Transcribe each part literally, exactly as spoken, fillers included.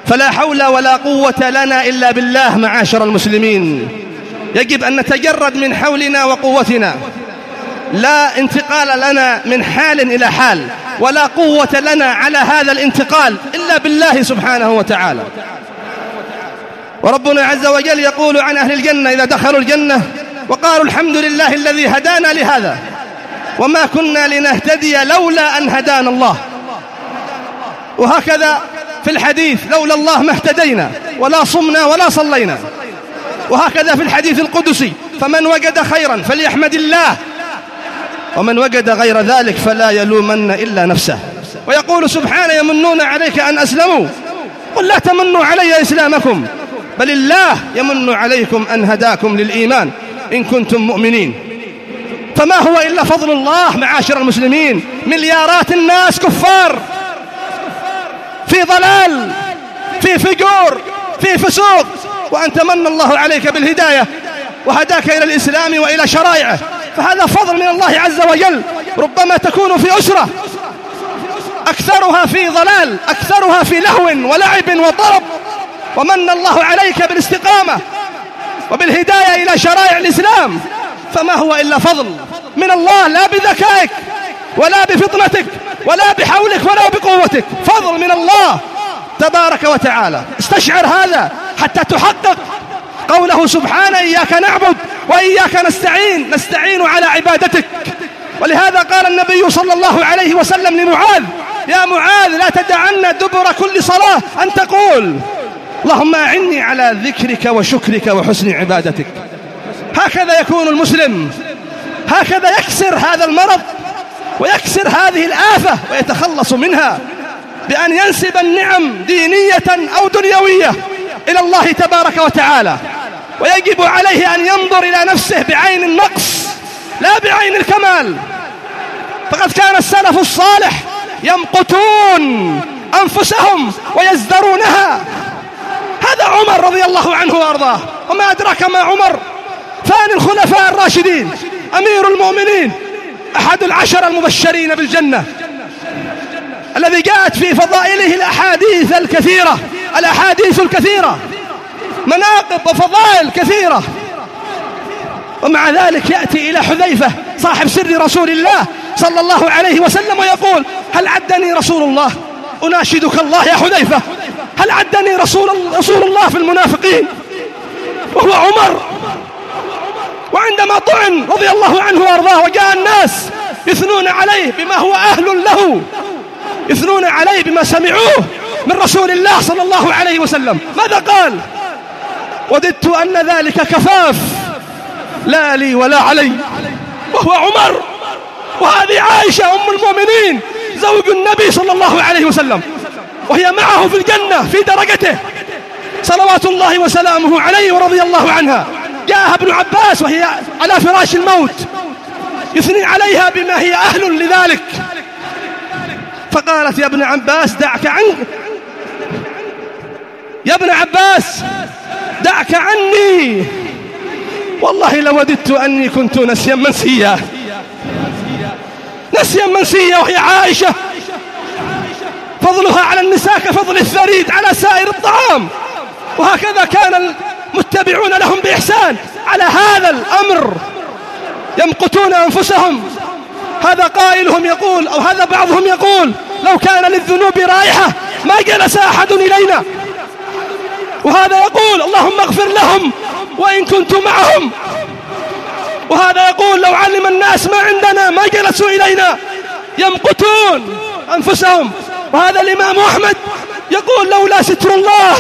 فلا حول ولا قوة لنا إلا بالله. معاشر المسلمين، يجب أن نتجرد من حولنا وقوتنا، لا انتقال لنا من حال إلى حال، ولا قوة لنا على هذا الانتقال إلا بالله سبحانه وتعالى. وربنا عز وجل يقول عن أهل الجنة إذا دخلوا الجنة وقالوا الحمد لله الذي هدانا لهذا وما كنا لنهتدي لولا أن هدانا الله. وهكذا في الحديث لولا الله ما اهتدينا ولا صمنا ولا صلينا. وهكذا في الحديث القدسي فمن وجد خيرا فليحمد الله ومن وجد غير ذلك فلا يلومن إلا نفسه. ويقول سبحانه يمنون عليك أن أسلموا قل لا تمنوا علي إسلامكم بل الله يمن عليكم أن هداكم للإيمان إن كنتم مؤمنين. فما هو إلا فضل الله معاشر المسلمين. مليارات الناس كفار في ضلال في فجور في فسوق، وأنت من الله عليك بالهداية وهداك إلى الإسلام وإلى شرائعه، فهذا فضل من الله عز وجل. ربما تكون في أسرة أكثرها في ضلال، أكثرها في لهو ولعب وطرب، ومن الله عليك بالاستقامة وبالهداية إلى شرائع الإسلام، فما هو إلا فضل من الله، لا بذكائك ولا بفطنتك ولا بحولك ولا بقوتك، فضل من الله تبارك وتعالى. استشعر هذا حتى تحقق قوله سبحانه إياك نعبد وإياك نستعين، نستعين على عبادتك. ولهذا قال النبي صلى الله عليه وسلم لمعاذ يا معاذ لا تدعن دبر كل صلاة أن تقول اللهم أعني على ذكرك وشكرك وحسن عبادتك. هكذا يكون المسلم، هكذا يكسر هذا المرض ويكسر هذه الآفة ويتخلص منها بأن ينسب النعم دينية أو دنيوية إلى الله تبارك وتعالى. ويجب عليه أن ينظر إلى نفسه بعين النقص لا بعين الكمال. فقد كان السلف الصالح يمقتون أنفسهم ويزدرونها. هذا عمر رضي الله عنه وأرضاه، وما أدراك ما عمر، ثاني الخلفاء الراشدين، أمير المؤمنين، أحد العشر المبشرين بالجنة، الذي جاءت في فضائله الأحاديث الكثيرة، الأحاديث الكثيرة، مناقب وفضائل كثيرة. ومع ذلك يأتي إلى حذيفة صاحب سر رسول الله صلى الله عليه وسلم ويقول هل عدني رسول الله، أناشدك الله يا حذيفة، هل عدني رسول, رسول الله في المنافقين؟ وهو عمر. وعندما طعن رضي الله عنه وارضاه وجاء الناس يثنون عليه بما هو أهل له، يثنون عليه بما سمعوه من رسول الله صلى الله عليه وسلم، ماذا قال؟ وددت أن ذلك كفاف لا لي ولا علي. وهو عمر. وهذه عائشة أم المؤمنين زوج النبي صلى الله عليه وسلم، وهي معه في الجنة في درجته صلوات الله وسلامه عليه ورضي الله عنها. جاءها ابن عباس وهي على فراش الموت يثني عليها بما هي أهل لذلك، فقالت يا ابن عباس دعك عنك، يا ابن عباس دعك عني، والله لوددت أني كنت نسيا منسيا، نسيا منسيا. وهي عائشة فضلها على النساء كفضل الثريد على سائر الطعام. وهكذا كان المتبعون لهم بإحسان على هذا الأمر، يمقتون أنفسهم. هذا قائلهم يقول أو هذا بعضهم يقول لو كان للذنوب رائحة ما جلس أحد إلينا، وهذا يقول اللهم اغفر لهم وإن كنت معهم، وهذا يقول لو علم الناس ما عندنا ما جلسوا إلينا. يمقتون أنفسهم. وهذا الإمام أحمد يقول لولا ستر الله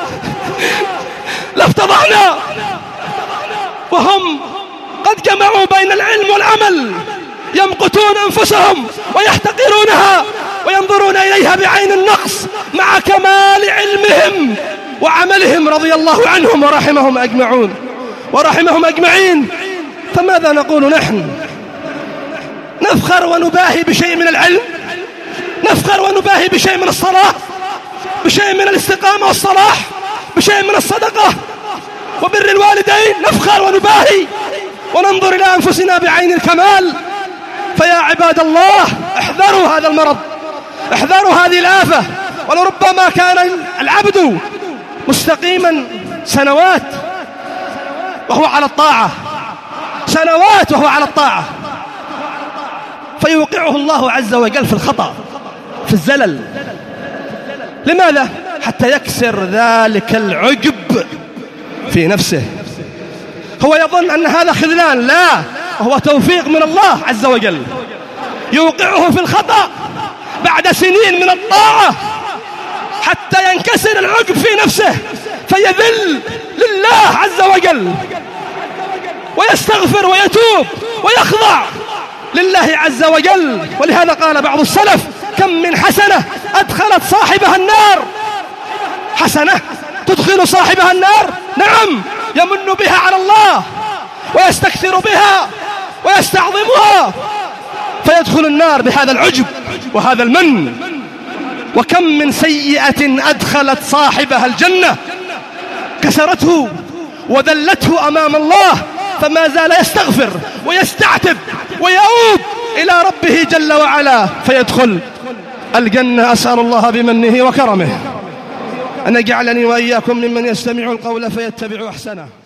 لافتضحنا. وهم قد جمعوا بين العلم والعمل، يمقتون أنفسهم ويحتقرونها وينظرون إليها بعين النقص مع كمال علمهم وعملهم رضي الله عنهم ورحمهم أجمعون ورحمهم أجمعين. فماذا نقول نحن؟ نفخر ونباهي بشيء من العلم، نفخر ونباهي بشيء من الصلاة، بشيء من الاستقامة والصلاح، بشيء من الصدقة وبر الوالدين، نفخر ونباهي وننظر إلى أنفسنا بعين الكمال. فيا عباد الله احذروا هذا المرض، احذروا هذه الآفة، ولربما كان العبد مستقيما سنوات وهو على الطاعة، سنوات وهو على الطاعة، فيوقعه الله عز وجل في الخطأ، في الزلل. لماذا؟ حتى يكسر ذلك العجب في نفسه. هو يظن أن هذا خذلان، لا، هو توفيق من الله عز وجل، يوقعه في الخطأ بعد سنين من الطاعة حتى ينكسر العجب في نفسه فيذل لله عز وجل ويستغفر ويتوب ويخضع لله عز وجل. ولهذا قال بعض السلف: كم من حسنة أدخلت صاحبها النار. حسنة تدخل صاحبها النار، نعم، يمن بها على الله ويستكثر بها ويستعظمها فيدخل النار بهذا العجب وهذا المن. وكم من سيئة أدخلت صاحبها الجنة، كسرته وذلته أمام الله فما زال يستغفر ويستعتب ويعود إلى ربه جل وعلا فيدخل الجنة. أسأل الله بمنه وكرمه أن يجعلني وإياكم ممن يستمع القول فيتبع أحسنه.